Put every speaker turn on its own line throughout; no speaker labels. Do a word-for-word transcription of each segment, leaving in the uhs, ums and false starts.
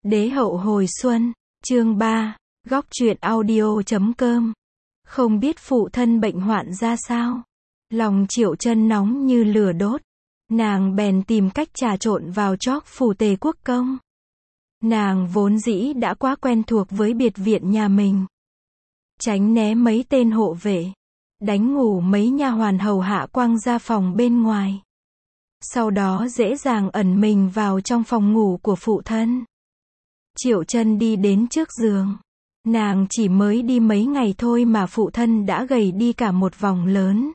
Đế hậu hồi xuân, chương ba, góc truyện audio chấm com. Không biết phụ thân bệnh hoạn ra sao. Lòng Triệu Chân nóng như lửa đốt. Nàng bèn tìm cách trà trộn vào chóp phủ Tề Quốc công. Nàng vốn dĩ đã quá quen thuộc với biệt viện nhà mình. Tránh né mấy tên hộ vệ. Đánh ngủ mấy nha hoàn hầu hạ quăng ra phòng bên ngoài. Sau đó dễ dàng ẩn mình vào trong phòng ngủ của phụ thân. Triệu Chân đi đến trước giường. Nàng chỉ mới đi mấy ngày thôi mà phụ thân đã gầy đi cả một vòng lớn.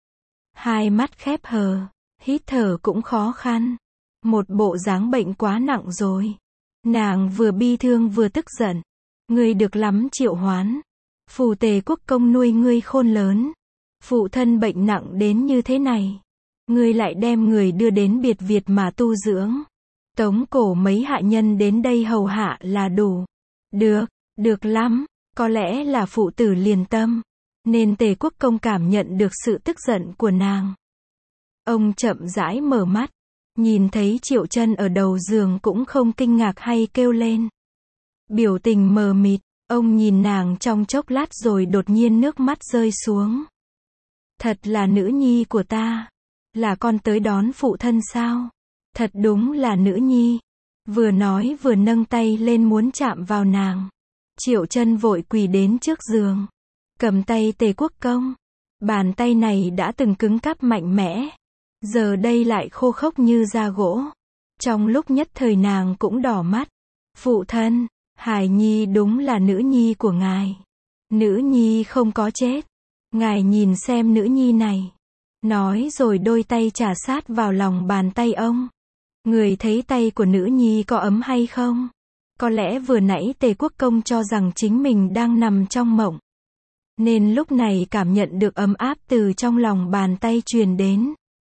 Hai mắt khép hờ, hít thở cũng khó khăn. Một bộ dáng bệnh quá nặng rồi. Nàng vừa bi thương vừa tức giận. Ngươi được lắm Triệu Hoán. Phủ Tề Quốc công nuôi ngươi khôn lớn. Phụ thân bệnh nặng đến như thế này. Ngươi lại đem người đưa đến biệt viện mà tu dưỡng. Tống cổ mấy hạ nhân đến đây hầu hạ là đủ. Được, được lắm, có lẽ là phụ tử liền tâm. Nên Tề Quốc công cảm nhận được sự tức giận của nàng. Ông chậm rãi mở mắt. Nhìn thấy Triệu Chân ở đầu giường cũng không kinh ngạc hay kêu lên. Biểu tình mờ mịt, ông nhìn nàng trong chốc lát rồi đột nhiên nước mắt rơi xuống. Thật là nữ nhi của ta. Là con tới đón phụ thân sao? Thật đúng là nữ nhi. Vừa nói vừa nâng tay lên muốn chạm vào nàng. Triệu Chân vội quỳ đến trước giường. Cầm tay Tề Quốc công. Bàn tay này đã từng cứng cáp mạnh mẽ. Giờ đây lại khô khốc như da gỗ. Trong lúc nhất thời nàng cũng đỏ mắt. Phụ thân, Hải Nhi đúng là nữ nhi của ngài. Nữ nhi không có chết. Ngài nhìn xem nữ nhi này. Nói rồi đôi tay chà sát vào lòng bàn tay ông. Người thấy tay của nữ nhi có ấm hay không? Có lẽ vừa nãy Tề Quốc công cho rằng chính mình đang nằm trong mộng. Nên lúc này cảm nhận được ấm áp từ trong lòng bàn tay truyền đến.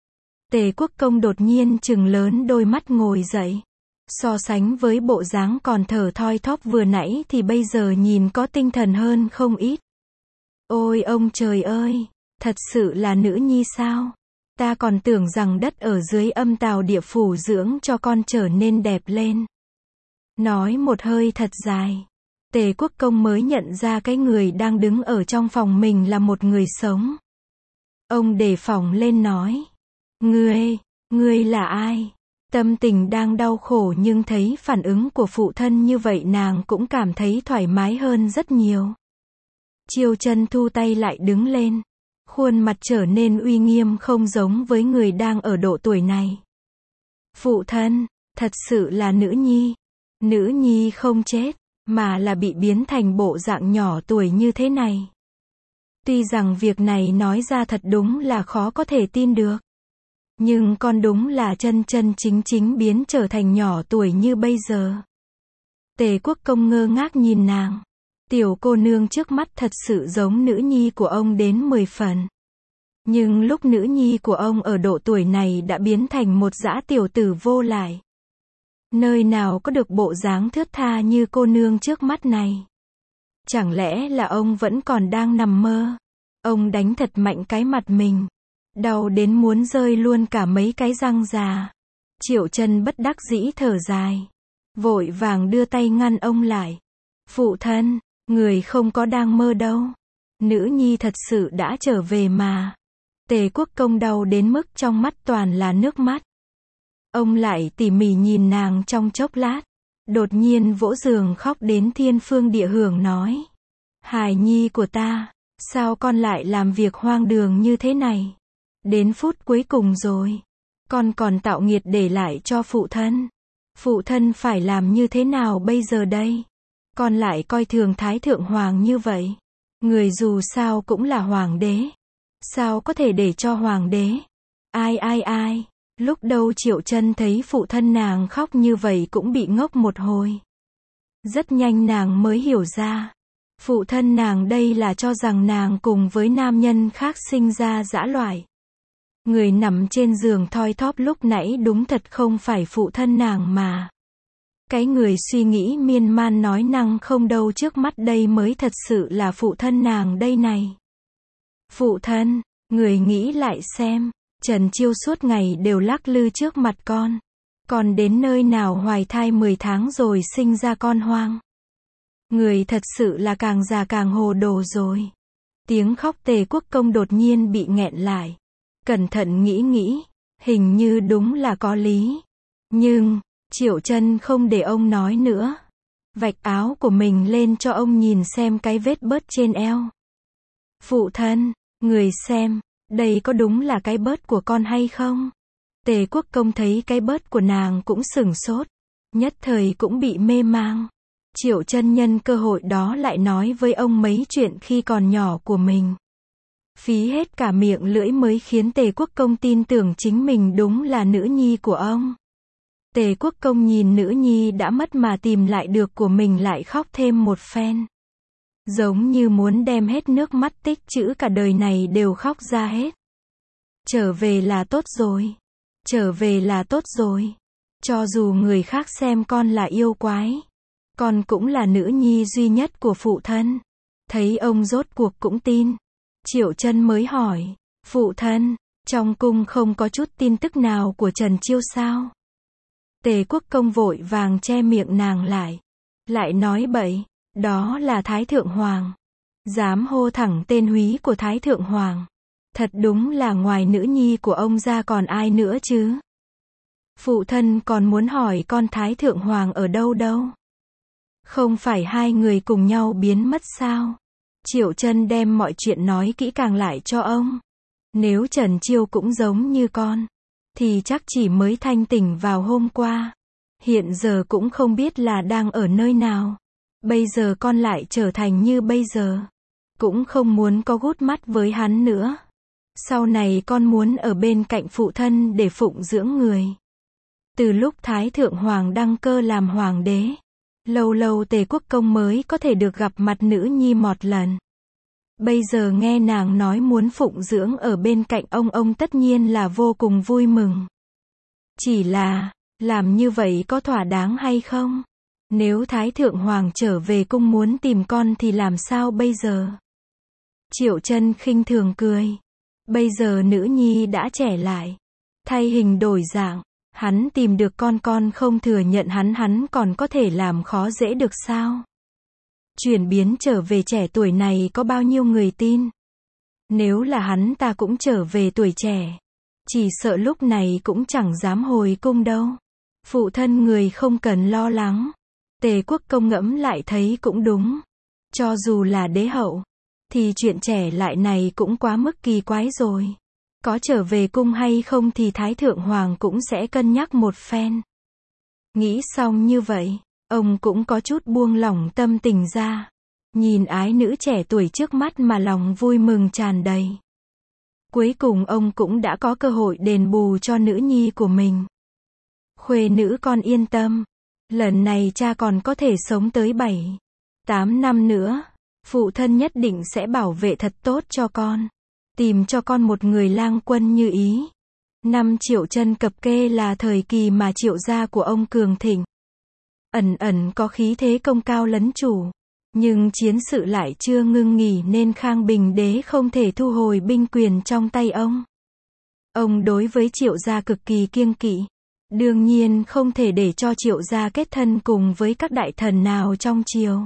Tề Quốc công đột nhiên trừng lớn đôi mắt ngồi dậy. So sánh với bộ dáng còn thở thoi thóp vừa nãy thì bây giờ nhìn có tinh thần hơn không ít. Ôi ông trời ơi! Thật sự là nữ nhi sao? Ta còn tưởng rằng đất ở dưới âm tào địa phủ dưỡng cho con trở nên đẹp lên. Nói một hơi thật dài. Tề Quốc công mới nhận ra cái người đang đứng ở trong phòng mình là một người sống. Ông đề phòng lên nói. Ngươi, ngươi là ai? Tâm tình đang đau khổ nhưng thấy phản ứng của phụ thân như vậy nàng cũng cảm thấy thoải mái hơn rất nhiều. Triệu Chân thu tay lại đứng lên. Khuôn mặt trở nên uy nghiêm không giống với người đang ở độ tuổi này. Phụ thân, thật sự là nữ nhi. Nữ nhi không chết, mà là bị biến thành bộ dạng nhỏ tuổi như thế này. Tuy rằng việc này nói ra thật đúng là khó có thể tin được. Nhưng con đúng là chân chân chính chính biến trở thành nhỏ tuổi như bây giờ. Tề Quốc công ngơ ngác nhìn nàng. Tiểu cô nương trước mắt thật sự giống nữ nhi của ông đến mười phần. Nhưng lúc nữ nhi của ông ở độ tuổi này đã biến thành một dã tiểu tử vô lại. Nơi nào có được bộ dáng thướt tha như cô nương trước mắt này. Chẳng lẽ là ông vẫn còn đang nằm mơ? Ông đánh thật mạnh cái mặt mình. Đau đến muốn rơi luôn cả mấy cái răng già. Triệu Chân bất đắc dĩ thở dài. Vội vàng đưa tay ngăn ông lại. Phụ thân, người không có đang mơ đâu. Nữ nhi thật sự đã trở về mà. Tề Quốc công đau đến mức trong mắt toàn là nước mắt. Ông lại tỉ mỉ nhìn nàng trong chốc lát. Đột nhiên vỗ giường khóc đến thiên phương địa hưởng nói. Hải nhi của ta, sao con lại làm việc hoang đường như thế này? Đến phút cuối cùng rồi. Con còn tạo nghiệt để lại cho phụ thân. Phụ thân phải làm như thế nào bây giờ đây? Con lại coi thường Thái Thượng Hoàng như vậy. Người dù sao cũng là hoàng đế. Sao có thể để cho hoàng đế? Ai ai ai? Lúc đầu Triệu Chân thấy phụ thân nàng khóc như vậy cũng bị ngốc một hồi. Rất nhanh nàng mới hiểu ra. Phụ thân nàng đây là cho rằng nàng cùng với nam nhân khác sinh ra dã loại. Người nằm trên giường thoi thóp lúc nãy đúng thật không phải phụ thân nàng mà. Cái người suy nghĩ miên man nói năng không đâu trước mắt đây mới thật sự là phụ thân nàng đây này. Phụ thân, người nghĩ lại xem. Trần Chiêu suốt ngày đều lắc lư trước mặt con. Con đến nơi nào hoài thai mười tháng rồi sinh ra con hoang. Người thật sự là càng già càng hồ đồ rồi. Tiếng khóc Tề Quốc Công đột nhiên bị nghẹn lại. Cẩn thận nghĩ nghĩ, hình như đúng là có lý. Nhưng, Triệu Chân không để ông nói nữa. Vạch áo của mình lên cho ông nhìn xem cái vết bớt trên eo. Phụ thân, người xem, đây có đúng là cái bớt của con hay không? Tề Quốc Công thấy cái bớt của nàng cũng sửng sốt. Nhất thời cũng bị mê mang. Triệu Chân nhân cơ hội đó lại nói với ông mấy chuyện khi còn nhỏ của mình. Phí hết cả miệng lưỡi mới khiến Tề Quốc Công tin tưởng chính mình đúng là nữ nhi của ông. Tề Quốc Công nhìn nữ nhi đã mất mà tìm lại được của mình lại khóc thêm một phen. Giống như muốn đem hết nước mắt tích trữ cả đời này đều khóc ra hết. Trở về là tốt rồi. Trở về là tốt rồi. Cho dù người khác xem con là yêu quái, con cũng là nữ nhi duy nhất của phụ thân. Thấy ông rốt cuộc cũng tin. Triệu Chân mới hỏi, phụ thân, trong cung không có chút tin tức nào của Trần Chiêu sao? Tề Quốc Công vội vàng che miệng nàng lại. Lại nói bậy, đó là Thái Thượng Hoàng. Dám hô thẳng tên húy của Thái Thượng Hoàng. Thật đúng là ngoài nữ nhi của ông ra còn ai nữa chứ? Phụ thân còn muốn hỏi con Thái Thượng Hoàng ở đâu đâu? Không phải hai người cùng nhau biến mất sao? Triệu Chân đem mọi chuyện nói kỹ càng lại cho ông. Nếu Trần Chiêu cũng giống như con, thì chắc chỉ mới thanh tỉnh vào hôm qua. Hiện giờ cũng không biết là đang ở nơi nào. Bây giờ con lại trở thành như bây giờ. Cũng không muốn có gút mắt với hắn nữa. Sau này con muốn ở bên cạnh phụ thân để phụng dưỡng người. Từ lúc Thái Thượng Hoàng đăng cơ làm hoàng đế, lâu lâu Tề Quốc Công mới có thể được gặp mặt nữ nhi một lần. Bây giờ nghe nàng nói muốn phụng dưỡng ở bên cạnh ông, ông tất nhiên là vô cùng vui mừng. Chỉ là, làm như vậy có thỏa đáng hay không? Nếu Thái Thượng Hoàng trở về cung muốn tìm con thì làm sao bây giờ? Triệu Chân khinh thường cười. Bây giờ nữ nhi đã trẻ lại, thay hình đổi dạng, hắn tìm được con, con không thừa nhận hắn, hắn còn có thể làm khó dễ được sao? Chuyển biến trở về trẻ tuổi này có bao nhiêu người tin? Nếu là hắn ta cũng trở về tuổi trẻ, chỉ sợ lúc này cũng chẳng dám hồi cung đâu. Phụ thân người không cần lo lắng. Tề Quốc Công ngẫm lại thấy cũng đúng. Cho dù là đế hậu, thì chuyện trẻ lại này cũng quá mức kỳ quái rồi. Có trở về cung hay không thì Thái Thượng Hoàng cũng sẽ cân nhắc một phen. Nghĩ xong như vậy, ông cũng có chút buông lỏng tâm tình ra. Nhìn ái nữ trẻ tuổi trước mắt mà lòng vui mừng tràn đầy. Cuối cùng ông cũng đã có cơ hội đền bù cho nữ nhi của mình. Khuê nữ con yên tâm. Lần này cha còn có thể sống tới bảy, tám năm nữa. Phụ thân nhất định sẽ bảo vệ thật tốt cho con. Tìm cho con một người lang quân như ý. Năm Triệu Chân cập kê là thời kỳ mà Triệu gia của ông cường thịnh. Ẩn ẩn có khí thế công cao lấn chủ. Nhưng chiến sự lại chưa ngưng nghỉ nên Khang Bình Đế không thể thu hồi binh quyền trong tay ông. Ông đối với Triệu gia cực kỳ kiêng kỵ. Đương nhiên không thể để cho Triệu gia kết thân cùng với các đại thần nào trong triều.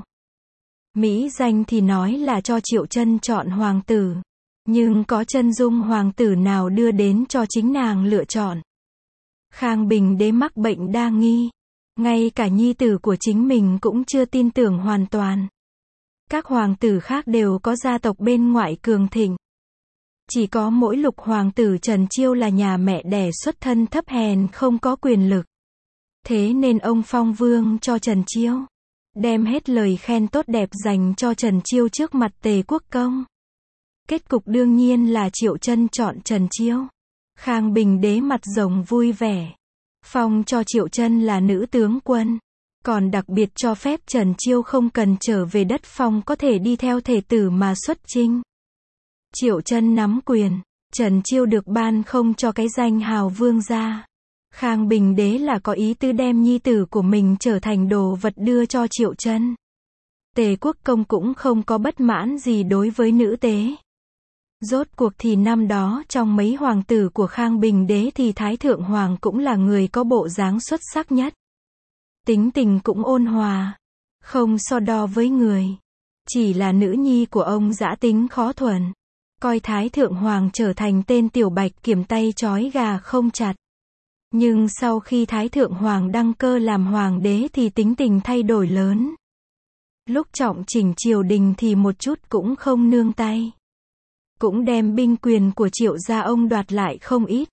Mỹ danh thì nói là cho Triệu Chân chọn hoàng tử. Nhưng có chân dung hoàng tử nào đưa đến cho chính nàng lựa chọn. Khang Bình Đế mắc bệnh đa nghi. Ngay cả nhi tử của chính mình cũng chưa tin tưởng hoàn toàn. Các hoàng tử khác đều có gia tộc bên ngoại cường thịnh. Chỉ có mỗi Lục hoàng tử Trần Chiêu là nhà mẹ đẻ xuất thân thấp hèn không có quyền lực. Thế nên ông phong vương cho Trần Chiêu. Đem hết lời khen tốt đẹp dành cho Trần Chiêu trước mặt Tề Quốc Công. Kết cục đương nhiên là Triệu Chân chọn Trần Chiêu. Khang Bình Đế mặt rồng vui vẻ. Phong cho Triệu Chân là nữ tướng quân. Còn đặc biệt cho phép Trần Chiêu không cần trở về đất phong có thể đi theo thể tử mà xuất chinh. Triệu Chân nắm quyền. Trần Chiêu được ban không cho cái danh hào vương gia. Khang Bình Đế là có ý tư đem nhi tử của mình trở thành đồ vật đưa cho Triệu Chân. Tề Quốc Công cũng không có bất mãn gì đối với nữ tế. Rốt cuộc thì năm đó trong mấy hoàng tử của Khang Bình đế thì Thái Thượng Hoàng cũng là người có bộ dáng xuất sắc nhất. Tính tình cũng ôn hòa, không so đo với người. Chỉ là nữ nhi của ông dã tính khó thuần, coi Thái Thượng Hoàng trở thành tên tiểu bạch kiểm tay trói gà không chặt. Nhưng sau khi Thái Thượng Hoàng đăng cơ làm hoàng đế thì tính tình thay đổi lớn. Lúc trọng chỉnh triều đình thì một chút cũng không nương tay. Cũng đem binh quyền của Triệu gia ông đoạt lại không ít.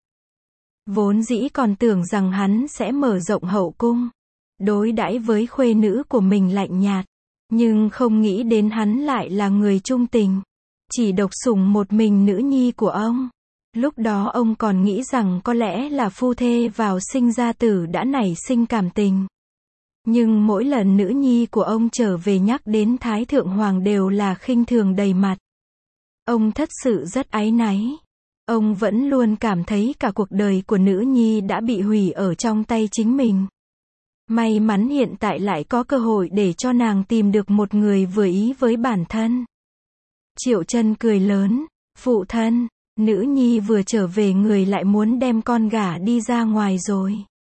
Vốn dĩ còn tưởng rằng hắn sẽ mở rộng hậu cung, đối đãi với khuê nữ của mình lạnh nhạt. Nhưng không nghĩ đến hắn lại là người trung tình. Chỉ độc sủng một mình nữ nhi của ông. Lúc đó ông còn nghĩ rằng có lẽ là phu thê vào sinh ra tử đã nảy sinh cảm tình. Nhưng mỗi lần nữ nhi của ông trở về nhắc đến Thái Thượng Hoàng đều là khinh thường đầy mặt. Ông thật sự rất áy náy. Ông vẫn luôn cảm thấy cả cuộc đời của nữ nhi đã bị hủy ở trong tay chính mình. May mắn hiện tại lại có cơ hội để cho nàng tìm được một người vừa ý với bản thân. Triệu Chân cười lớn, phụ thân, nữ nhi vừa trở về người lại muốn đem con gả đi ra ngoài rồi.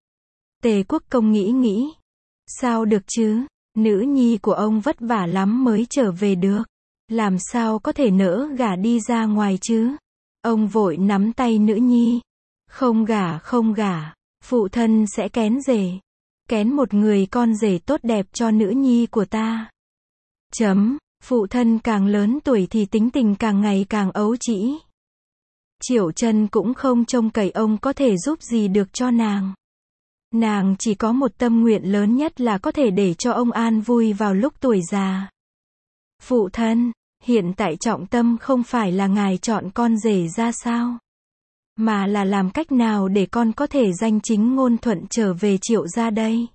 Tề Quốc Công nghĩ nghĩ, sao được chứ, nữ nhi của ông vất vả lắm mới trở về được, làm sao có thể nỡ gả đi ra ngoài chứ. Ông vội nắm tay nữ nhi, không gả không gả, phụ thân sẽ kén rể, kén một người con rể tốt đẹp cho nữ nhi của ta. Chấm, phụ thân càng lớn tuổi thì tính tình càng ngày càng ấu trĩ. Triệu Chân cũng không trông cậy ông có thể giúp gì được cho nàng. Nàng chỉ có một tâm nguyện lớn nhất là có thể để cho ông an vui vào lúc tuổi già. Phụ thân, hiện tại trọng tâm không phải là ngài chọn con rể ra sao, mà là làm cách nào để con có thể danh chính ngôn thuận trở về Triệu gia đây.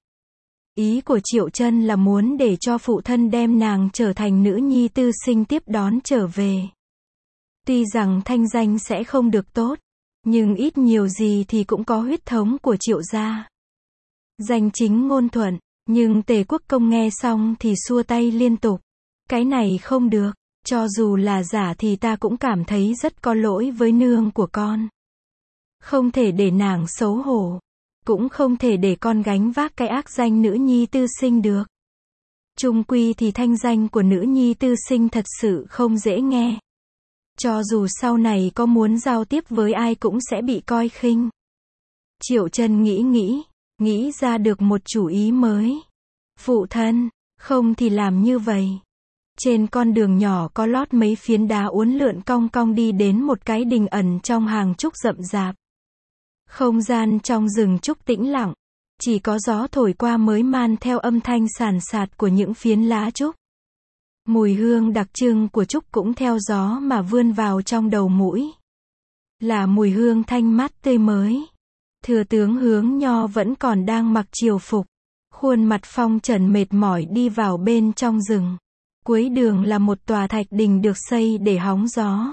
Ý của Triệu Chân là muốn để cho phụ thân đem nàng trở thành nữ nhi tư sinh tiếp đón trở về. Tuy rằng thanh danh sẽ không được tốt, nhưng ít nhiều gì thì cũng có huyết thống của Triệu gia. Danh chính ngôn thuận, nhưng Tề Quốc Công nghe xong thì xua tay liên tục. Cái này không được, cho dù là giả thì ta cũng cảm thấy rất có lỗi với nương của con. Không thể để nàng xấu hổ, cũng không thể để con gánh vác cái ác danh nữ nhi tư sinh được. Chung quy thì thanh danh của nữ nhi tư sinh thật sự không dễ nghe. Cho dù sau này có muốn giao tiếp với ai cũng sẽ bị coi khinh. Triệu Chân nghĩ nghĩ, nghĩ ra được một chủ ý mới. Phụ thân, không thì làm như vậy. Trên con đường nhỏ có lót mấy phiến đá uốn lượn cong cong đi đến một cái đình ẩn trong hàng trúc rậm rạp. Không gian trong rừng trúc tĩnh lặng, chỉ có gió thổi qua mới man theo âm thanh sàn sạt của những phiến lá trúc. Mùi hương đặc trưng của trúc cũng theo gió mà vươn vào trong đầu mũi. Là mùi hương thanh mát tươi mới. Thừa tướng Hướng Nho vẫn còn đang mặc triều phục, khuôn mặt phong trần mệt mỏi đi vào bên trong rừng. Cuối đường là một tòa thạch đình được xây để hóng gió.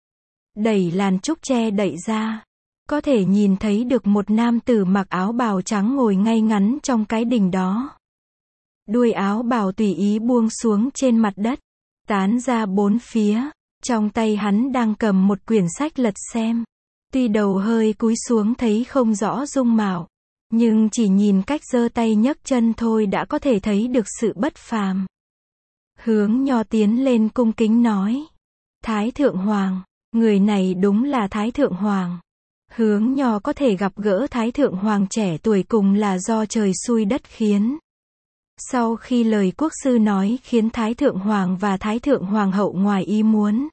Đẩy làn trúc che đậy ra, có thể nhìn thấy được một nam tử mặc áo bào trắng ngồi ngay ngắn trong cái đình đó. Đuôi áo bào tùy ý buông xuống trên mặt đất, tán ra bốn phía. Trong tay hắn đang cầm một quyển sách lật xem. Tuy đầu hơi cúi xuống thấy không rõ dung mạo, nhưng chỉ nhìn cách giơ tay nhấc chân thôi đã có thể thấy được sự bất phàm. Hướng Nho tiến lên cung kính nói, Thái Thượng Hoàng, người này đúng là Thái Thượng Hoàng. Hướng Nho có thể gặp gỡ Thái Thượng Hoàng trẻ tuổi cùng là do trời xui đất khiến. Sau khi lời quốc sư nói khiến Thái Thượng Hoàng và Thái Thượng Hoàng hậu ngoài ý muốn.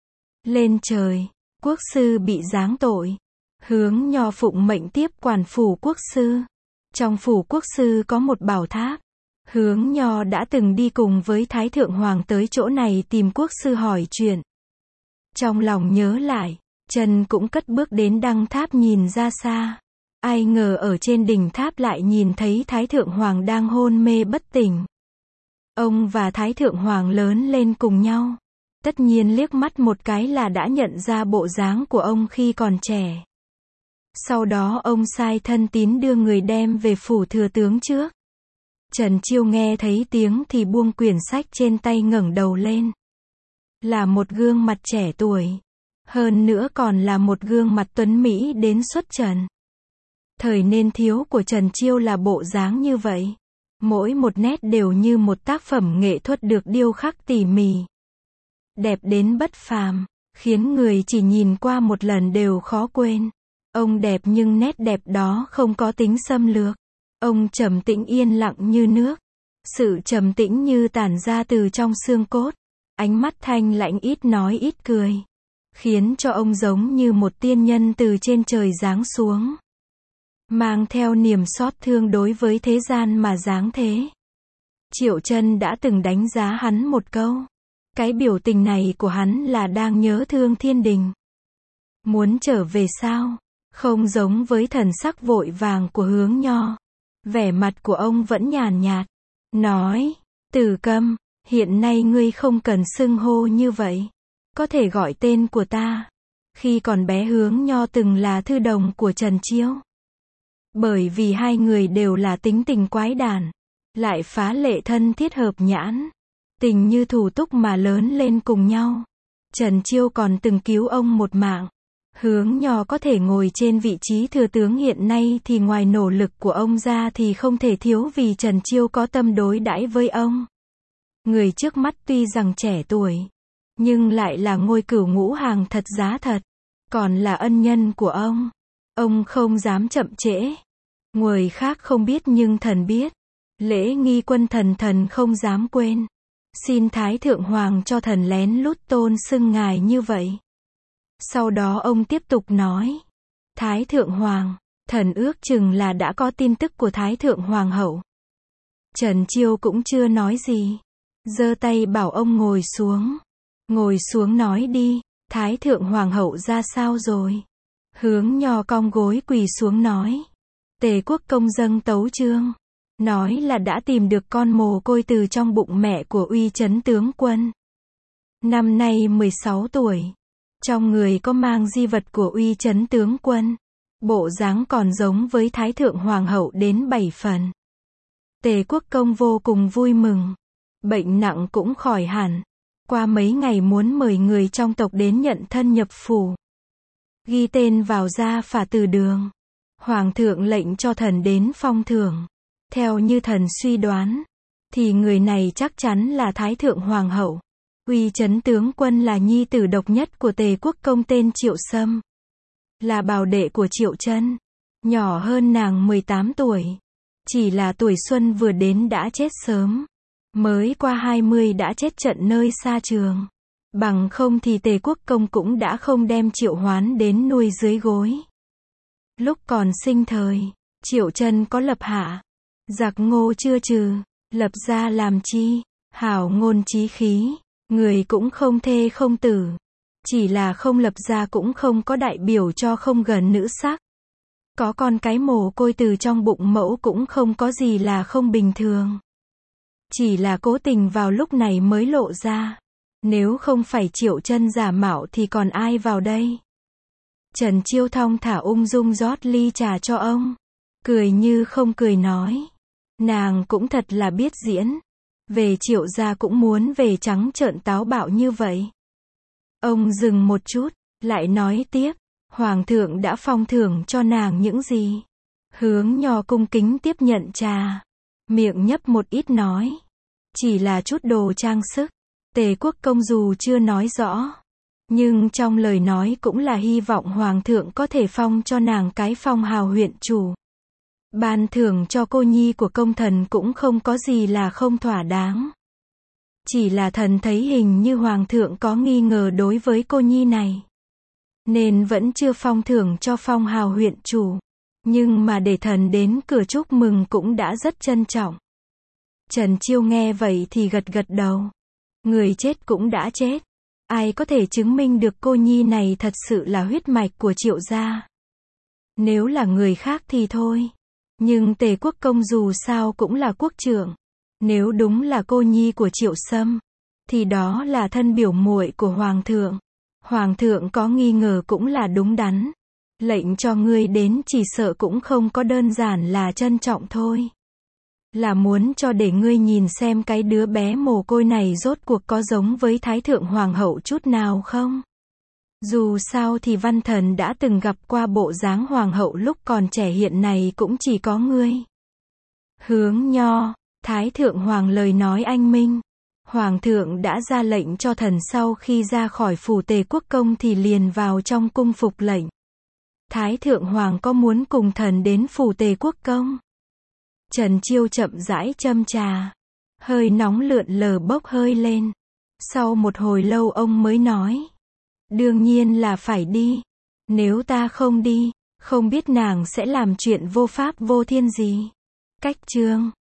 Lên trời, quốc sư bị giáng tội. Hướng Nho phụng mệnh tiếp quản phủ quốc sư. Trong phủ quốc sư có một bảo tháp. Hướng Nho đã từng đi cùng với Thái Thượng Hoàng tới chỗ này tìm quốc sư hỏi chuyện. Trong lòng nhớ lại, Trần cũng cất bước đến đăng tháp nhìn ra xa. Ai ngờ ở trên đỉnh tháp lại nhìn thấy Thái Thượng Hoàng đang hôn mê bất tỉnh. Ông và Thái Thượng Hoàng lớn lên cùng nhau. Tất nhiên liếc mắt một cái là đã nhận ra bộ dáng của ông khi còn trẻ. Sau đó ông sai thân tín đưa người đem về phủ thừa tướng trước. Trần Chiêu nghe thấy tiếng thì buông quyển sách trên tay ngẩng đầu lên. Là một gương mặt trẻ tuổi. Hơn nữa còn là một gương mặt tuấn Mỹ đến xuất trần. Thời niên thiếu của Trần Chiêu là bộ dáng như vậy. Mỗi một nét đều như một tác phẩm nghệ thuật được điêu khắc tỉ mỉ. Đẹp đến bất phàm, khiến người chỉ nhìn qua một lần đều khó quên. Ông đẹp nhưng nét đẹp đó không có tính xâm lược. Ông trầm tĩnh yên lặng như nước. Sự trầm tĩnh như tản ra từ trong xương cốt. Ánh mắt thanh lãnh ít nói ít cười. Khiến cho ông giống như một tiên nhân từ trên trời giáng xuống. Mang theo niềm xót thương đối với thế gian mà giáng thế. Triệu Chân đã từng đánh giá hắn một câu. Cái biểu tình này của hắn là đang nhớ thương thiên đình. Muốn trở về sao? Không giống với thần sắc vội vàng của Hướng Nho. Vẻ mặt của ông vẫn nhàn nhạt. Nói, Từ Câm, hiện nay ngươi không cần xưng hô như vậy. Có thể gọi tên của ta. Khi còn bé Hướng Nho từng là thư đồng của Trần Chiêu. Bởi vì hai người đều là tính tình quái đản. Lại phá lệ thân thiết hợp nhãn. Tình như thủ túc mà lớn lên cùng nhau. Trần Chiêu còn từng cứu ông một mạng. Hướng Nho có thể ngồi trên vị trí thừa tướng hiện nay thì ngoài nỗ lực của ông ra thì không thể thiếu vì Trần Chiêu có tâm đối đãi với ông. Người trước mắt tuy rằng trẻ tuổi, nhưng lại là ngôi cửu ngũ hàng thật giá thật. Còn là ân nhân của ông. Ông không dám chậm trễ. Người khác không biết nhưng thần biết. Lễ nghi quân thần thần không dám quên. Xin Thái Thượng Hoàng cho thần lén lút tôn xưng ngài như vậy. Sau đó ông tiếp tục nói. Thái Thượng Hoàng, thần ước chừng là đã có tin tức của Thái Thượng Hoàng hậu. Trần Chiêu cũng chưa nói gì. Giơ tay bảo ông ngồi xuống. Ngồi xuống nói đi, Thái Thượng Hoàng hậu ra sao rồi? Hướng Nho cong gối quỳ xuống nói. Tề Quốc công dâng tấu chương. Nói là đã tìm được con mồ côi từ trong bụng mẹ của Uy Chấn tướng quân. Năm nay mười sáu tuổi. Trong người có mang di vật của Uy Chấn tướng quân. Bộ dáng còn giống với Thái Thượng Hoàng hậu đến bảy phần. Tề Quốc công vô cùng vui mừng. Bệnh nặng cũng khỏi hẳn. Qua mấy ngày muốn mời người trong tộc đến nhận thân nhập phủ. Ghi tên vào gia phả từ đường. Hoàng thượng lệnh cho thần đến phong thưởng. Theo như thần suy đoán, thì người này chắc chắn là Thái Thượng Hoàng hậu. Uy Chấn tướng quân là nhi tử độc nhất của Tề Quốc công tên Triệu Sâm. Là bảo đệ của Triệu Chân. Nhỏ hơn nàng mười tám tuổi. Chỉ là tuổi xuân vừa đến đã chết sớm. Mới qua hai mươi đã chết trận nơi xa trường. Bằng không thì Tề Quốc công cũng đã không đem Triệu Hoán đến nuôi dưới gối. Lúc còn sinh thời, Triệu Chân có lập hạ. Giặc Ngô chưa trừ, lập ra làm chi, hảo ngôn chí khí, người cũng không thê không tử. Chỉ là không lập ra cũng không có đại biểu cho không gần nữ sắc. Có con cái mồ côi từ trong bụng mẫu cũng không có gì là không bình thường. Chỉ là cố tình vào lúc này mới lộ ra. Nếu không phải Triệu Chân giả mạo thì còn ai vào đây? Trần Chiêu thong thả ung dung rót ly trà cho ông. Cười như không cười nói. Nàng cũng thật là biết diễn. Về Triệu gia cũng muốn về trắng trợn táo bạo như vậy. Ông dừng một chút, lại nói tiếp. Hoàng thượng đã phong thưởng cho nàng những gì? Hướng Nho cung kính tiếp nhận trà. Miệng nhấp một ít nói. Chỉ là chút đồ trang sức. Tề Quốc công dù chưa nói rõ. Nhưng trong lời nói cũng là hy vọng Hoàng thượng có thể phong cho nàng cái phong hào huyện chủ. Ban thưởng cho cô nhi của công thần cũng không có gì là không thỏa đáng. Chỉ là thần thấy hình như Hoàng thượng có nghi ngờ đối với cô nhi này. Nên vẫn chưa phong thưởng cho phong hào huyện chủ. Nhưng mà để thần đến cửa chúc mừng cũng đã rất trân trọng. Trần Chiêu nghe vậy thì gật gật đầu. Người chết cũng đã chết. Ai có thể chứng minh được cô nhi này thật sự là huyết mạch của Triệu gia? Nếu là người khác thì thôi. Nhưng Tề Quốc công dù sao cũng là quốc trưởng. Nếu đúng là cô nhi của Triệu Sâm, thì đó là thân biểu muội của Hoàng thượng. Hoàng thượng có nghi ngờ cũng là đúng đắn. Lệnh cho ngươi đến chỉ sợ cũng không có đơn giản là trân trọng thôi. Là muốn cho để ngươi nhìn xem cái đứa bé mồ côi này rốt cuộc có giống với Thái Thượng Hoàng hậu chút nào không? Dù sao thì văn thần đã từng gặp qua bộ dáng hoàng hậu lúc còn trẻ, hiện này cũng chỉ có ngươi. Hướng Nho, Thái Thượng Hoàng lời nói anh minh. Hoàng thượng đã ra lệnh cho thần sau khi ra khỏi phủ Tề Quốc Công thì liền vào trong cung phục lệnh. Thái Thượng Hoàng có muốn cùng thần đến phủ Tề Quốc Công? Trần Chiêu chậm rãi châm trà. Hơi nóng lượn lờ bốc hơi lên. Sau một hồi lâu ông mới nói. Đương nhiên là phải đi. Nếu ta không đi, không biết nàng sẽ làm chuyện vô pháp vô thiên gì. Cách chương